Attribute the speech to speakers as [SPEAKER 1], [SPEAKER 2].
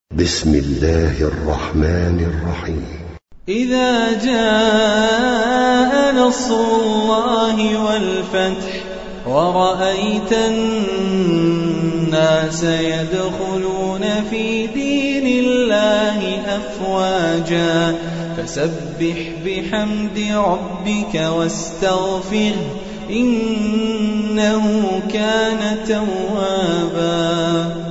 [SPEAKER 1] بسم الله الرحمن الرحيم.
[SPEAKER 2] إذا جاء نصر الله والفتح ورأيت الناس يدخلون في دين الله أفواجا فسبح بحمد ربك واستغفره إنه كان توابا.